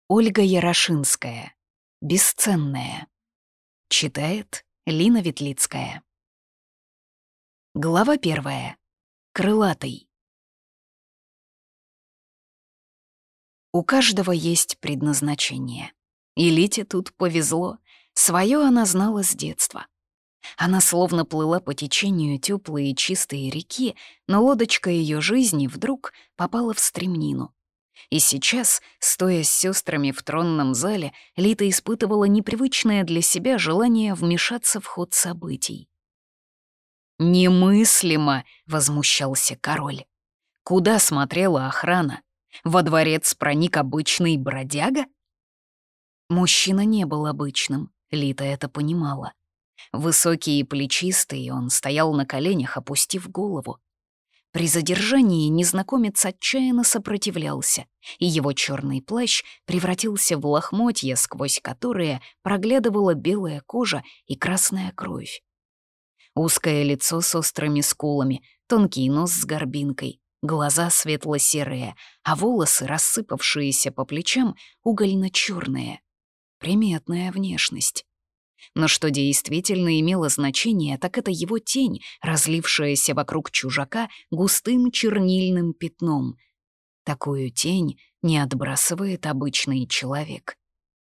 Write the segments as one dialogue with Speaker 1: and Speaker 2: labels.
Speaker 1: Ольга Ярошинская. Бесценная. Читает Лина Ветлицкая. Глава 1. Крылатый. У каждого есть предназначение. И Лите тут повезло. Своё она знала с детства. Она словно плыла по течению теплой и чистой реки, но лодочка ее жизни вдруг попала в стремнину. И сейчас, стоя с сестрами в тронном зале, Лита испытывала непривычное для себя желание вмешаться в ход событий. «Немыслимо!» — возмущался король. «Куда смотрела охрана? Во дворец проник обычный бродяга?» Мужчина не был обычным, Лита это понимала. Высокий и плечистый, он стоял на коленях, опустив голову. При задержании незнакомец отчаянно сопротивлялся, и его черный плащ превратился в лохмотья, сквозь которые проглядывала белая кожа и красная кровь. Узкое лицо с острыми скулами, тонкий нос с горбинкой, глаза светло-серые, а волосы, рассыпавшиеся по плечам, угольно-черные. Приметная внешность. Но что действительно имело значение, так это его тень, разлившаяся вокруг чужака густым чернильным пятном. Такую тень не отбрасывает обычный человек.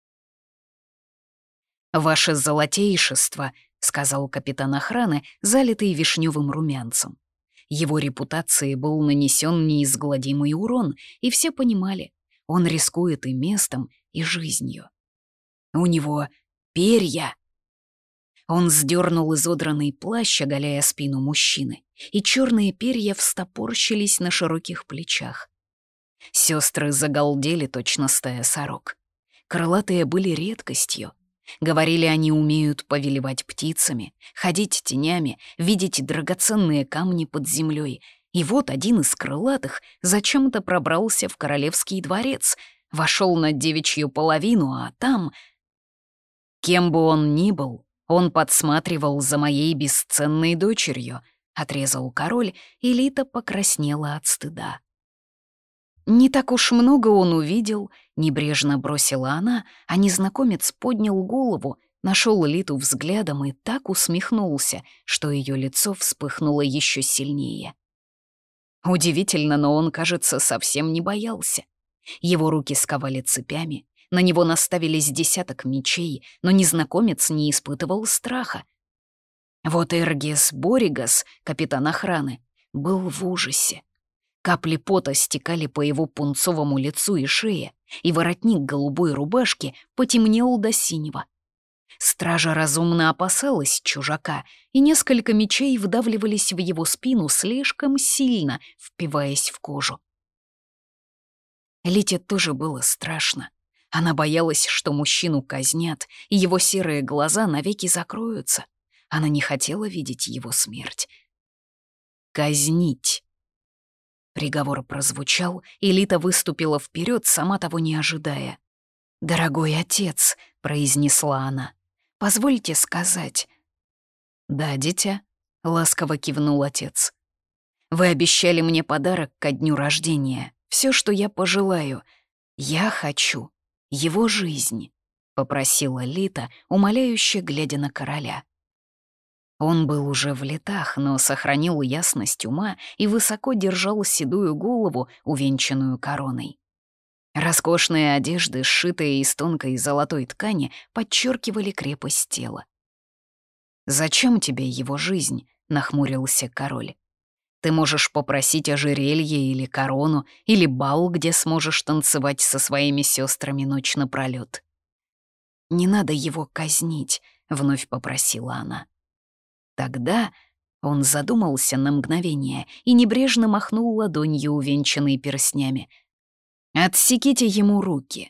Speaker 1: «Ваше золотейшество», — сказал капитан охраны, залитый вишневым румянцем. Его репутации был нанесен неизгладимый урон, и все понимали, он рискует и местом, и жизнью. «У него перья!» Он сдернул изодранный плащ, оголяя спину мужчины, и черные перья встопорщились на широких плечах. Сестры загалдели, точно стая сорок. Крылатые были редкостью. Говорили, они умеют повелевать птицами, ходить тенями, видеть драгоценные камни под землей. И вот один из крылатых зачем-то пробрался в королевский дворец, вошел на девичью половину, а там... Кем бы он ни был, он подсматривал за моей бесценной дочерью, отрезал король, и Лита покраснела от стыда. Не так уж много он увидел, небрежно бросила она, а незнакомец поднял голову, нашел Литу взглядом и так усмехнулся, что ее лицо вспыхнуло еще сильнее. Удивительно, но он, кажется, совсем не боялся. Его руки сковали цепями, на него наставились десяток мечей, но незнакомец не испытывал страха. Вот Эргес Боригас, капитан охраны, был в ужасе. Капли пота стекали по его пунцовому лицу и шее, и воротник голубой рубашки потемнел до синего. Стража разумно опасалась чужака, и несколько мечей вдавливались в его спину слишком сильно, впиваясь в кожу. Лите тоже было страшно. Она боялась, что мужчину казнят, и его серые глаза навеки закроются. Она не хотела видеть его смерть. «Казнить!» Приговор прозвучал, и Лита выступила вперед, сама того не ожидая. «Дорогой отец», — произнесла она, — «позвольте сказать». «Да, дитя», — ласково кивнул отец. «Вы обещали мне подарок ко дню рождения, все, что я пожелаю. Я хочу его жизнь», — попросила Лита, умоляюще глядя на короля. Он был уже в летах, но сохранил ясность ума и высоко держал седую голову, увенчанную короной. Роскошные одежды, сшитые из тонкой золотой ткани, подчеркивали крепость тела. «Зачем тебе его жизнь?» — нахмурился король. «Ты можешь попросить ожерелье или корону, или бал, где сможешь танцевать со своими сестрами ночь напролёт». «Не надо его казнить», — вновь попросила она. Тогда он задумался на мгновение и небрежно махнул ладонью, увенчанной перстнями. «Отсеките ему руки».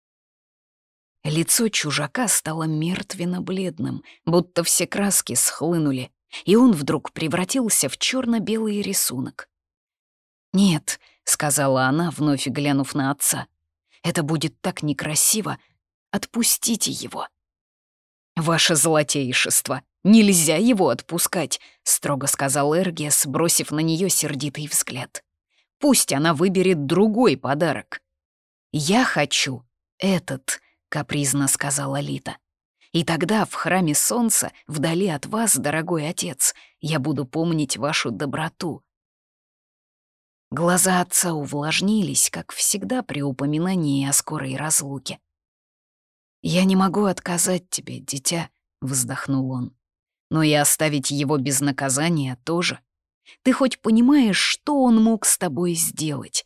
Speaker 1: Лицо чужака стало мертвенно-бледным, будто все краски схлынули, и он вдруг превратился в черно-белый рисунок. «Нет», — сказала она, вновь глянув на отца, — «это будет так некрасиво. Отпустите его». «Ваше золотейшество, нельзя его отпускать», — строго сказал Эргес, бросив на нее сердитый взгляд. «Пусть она выберет другой подарок». «Я хочу этот», — капризно сказала Лита. «И тогда в храме солнца, вдали от вас, дорогой отец, я буду помнить вашу доброту». Глаза отца увлажнились, как всегда при упоминании о скорой разлуке. «Я не могу отказать тебе, дитя», — вздохнул он. «Но и оставить его без наказания тоже. Ты хоть понимаешь, что он мог с тобой сделать?»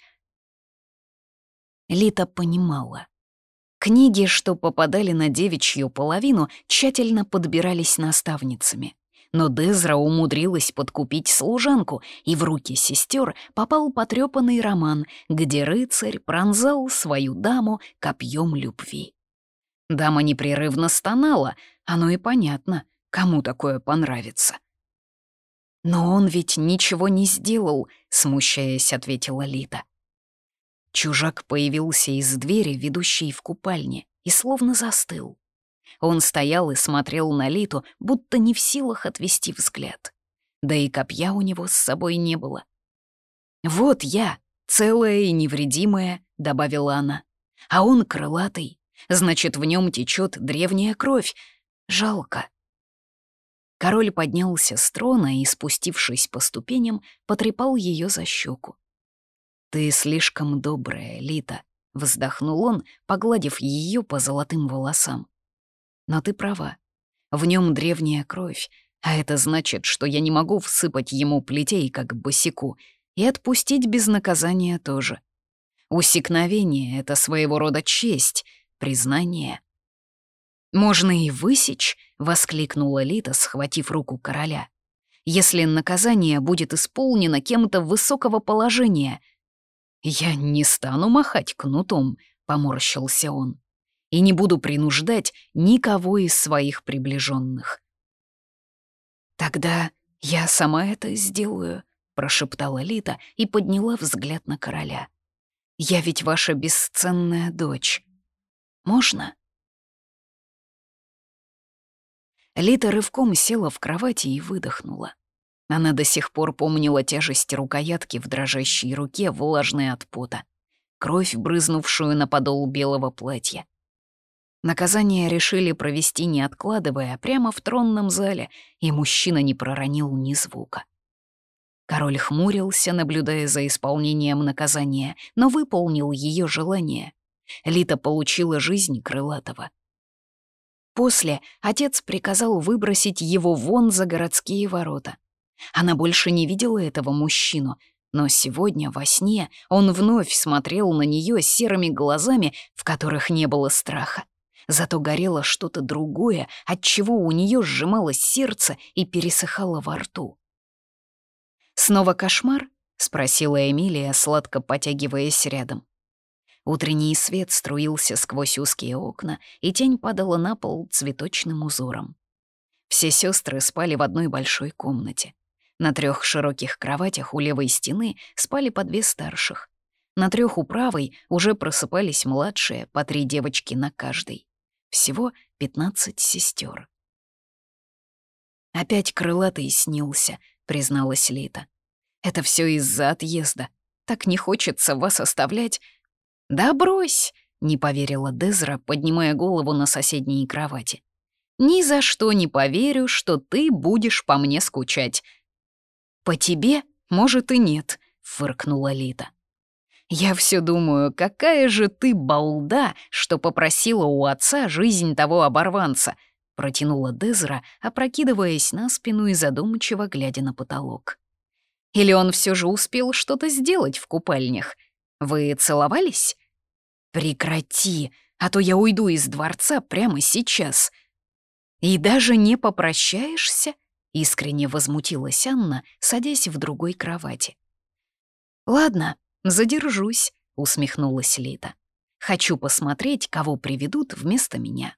Speaker 1: Лита понимала. Книги, что попадали на девичью половину, тщательно подбирались наставницами. Но Дезра умудрилась подкупить служанку, и в руки сестер попал потрепанный роман, где рыцарь пронзал свою даму копьем любви. Дама непрерывно стонала, оно и понятно, кому такое понравится. «Но он ведь ничего не сделал», — смущаясь, ответила Лита. Чужак появился из двери, ведущей в купальне, и словно застыл. Он стоял и смотрел на Литу, будто не в силах отвести взгляд. Да и копья у него с собой не было. «Вот я, целая и невредимая», — добавила она. «А он крылатый, значит, в нем течет древняя кровь. Жалко». Король поднялся с трона и, спустившись по ступеням, потрепал ее за щеку. «Ты слишком добрая, Лита», — вздохнул он, погладив ее по золотым волосам. «Но ты права. В нем древняя кровь, а это значит, что я не могу всыпать ему плетей, как босяку, и отпустить без наказания тоже. Усекновение — это своего рода честь, признание». «Можно и высечь», — воскликнула Лита, схватив руку короля, «если наказание будет исполнено кем-то высокого положения». «Я не стану махать кнутом», — поморщился он, «и не буду принуждать никого из своих приближенных». «Тогда я сама это сделаю», — прошептала Лита и подняла взгляд на короля. «Я ведь ваша бесценная дочь. Можно?» Лита рывком села в кровати и выдохнула. Она до сих пор помнила тяжесть рукоятки в дрожащей руке, влажной от пота, кровь, брызнувшую на подол белого платья. Наказание решили провести, не откладывая, прямо в тронном зале, и мужчина не проронил ни звука. Король хмурился, наблюдая за исполнением наказания, но выполнил ее желание. Лита получила жизнь крылатого. После отец приказал выбросить его вон за городские ворота. Она больше не видела этого мужчину, но сегодня во сне он вновь смотрел на нее серыми глазами, в которых не было страха. Зато горело что-то другое, от чего у нее сжималось сердце и пересыхало во рту. «Снова кошмар?» — спросила Эмилия, сладко потягиваясь рядом. Утренний свет струился сквозь узкие окна, и тень падала на пол цветочным узором. Все сестры спали в одной большой комнате. На 3 широких кроватях у левой стены спали по 2 старших. На 3 у правой уже просыпались младшие, по 3 девочки на каждой. Всего 15 сестер. «Опять крылатый снился», — призналась Лита. «Это все из-за отъезда. Так не хочется вас оставлять». «Да брось», — не поверила Дезра, поднимая голову на соседней кровати. «Ни за что не поверю, что ты будешь по мне скучать». «По тебе, может, и нет», — фыркнула Лита. «Я все думаю, какая же ты балда, что попросила у отца жизнь того оборванца», — протянула Дезра, опрокидываясь на спину и задумчиво глядя на потолок. «Или он все же успел что-то сделать в купальнях? Вы целовались?» «Прекрати, а то я уйду из дворца прямо сейчас». «И даже не попрощаешься?» — искренне возмутилась Анна, садясь в другой кровати. «Ладно, задержусь», — усмехнулась Лита. «Хочу посмотреть, кого приведут вместо меня».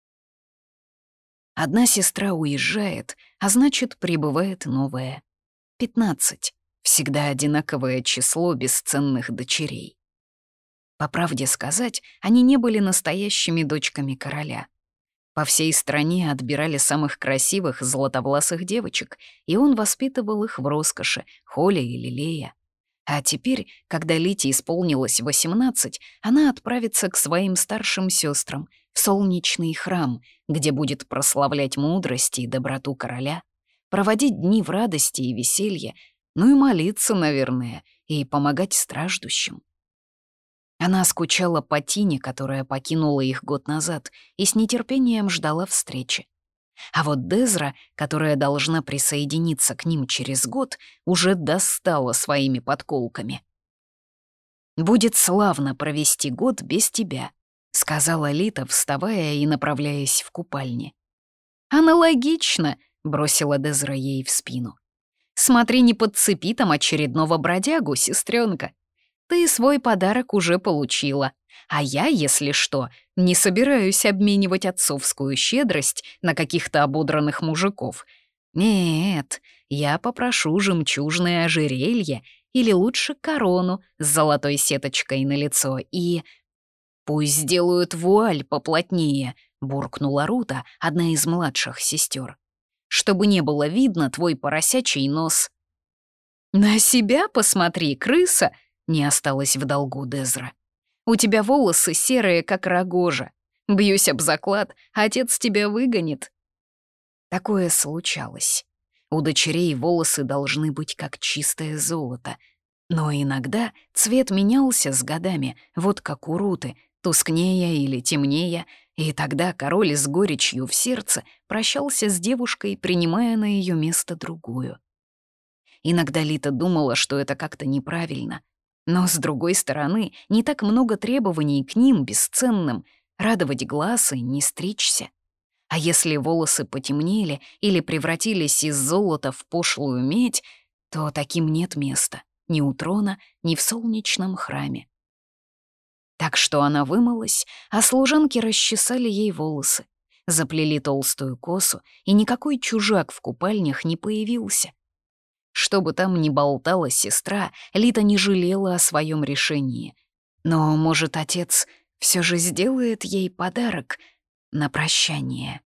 Speaker 1: Одна сестра уезжает, а значит, прибывает новая. 15. Всегда одинаковое число бесценных дочерей. По правде сказать, они не были настоящими дочками короля. По всей стране отбирали самых красивых золотовласых девочек, и он воспитывал их в роскоши, холе и лелея. А теперь, когда Лите исполнилось 18, она отправится к своим старшим сестрам в солнечный храм, где будет прославлять мудрость и доброту короля, проводить дни в радости и веселье, ну и молиться, наверное, и помогать страждущим. Она скучала по Тине, которая покинула их год назад, и с нетерпением ждала встречи. А вот Дезра, которая должна присоединиться к ним через год, уже достала своими подколками. «Будет славно провести год без тебя», — сказала Лита, вставая и направляясь в купальне. «Аналогично», — бросила Дезра ей в спину. «Смотри, не подцепи там очередного бродягу, сестренка. Ты свой подарок уже получила, а я, если что, не собираюсь обменивать отцовскую щедрость на каких-то ободранных мужиков. Нет, я попрошу жемчужное ожерелье или лучше корону с золотой сеточкой на лицо и... «Пусть сделают вуаль поплотнее», — буркнула Рута, одна из младших сестер. «Чтобы не было видно твой поросячий нос». «На себя посмотри, крыса!» — не осталось в долгу Дезра. «У тебя волосы серые, как рогожа. Бьюсь об заклад, отец тебя выгонит». Такое случалось. У дочерей волосы должны быть как чистое золото. Но иногда цвет менялся с годами, вот как у Руты, тускнее или темнее, и тогда король с горечью в сердце прощался с девушкой, принимая на ее место другую. Иногда Лита думала, что это как-то неправильно. Но, с другой стороны, не так много требований к ним, бесценным, радовать глаз и не стричься. А если волосы потемнели или превратились из золота в пошлую медь, то таким нет места ни у трона, ни в солнечном храме. Так что она вымылась, а служанки расчесали ей волосы, заплели толстую косу, и никакой чужак в купальнях не появился. Что бы там ни болтала сестра, Лита не жалела о своем решении. Но, может, отец все же сделает ей подарок на прощание.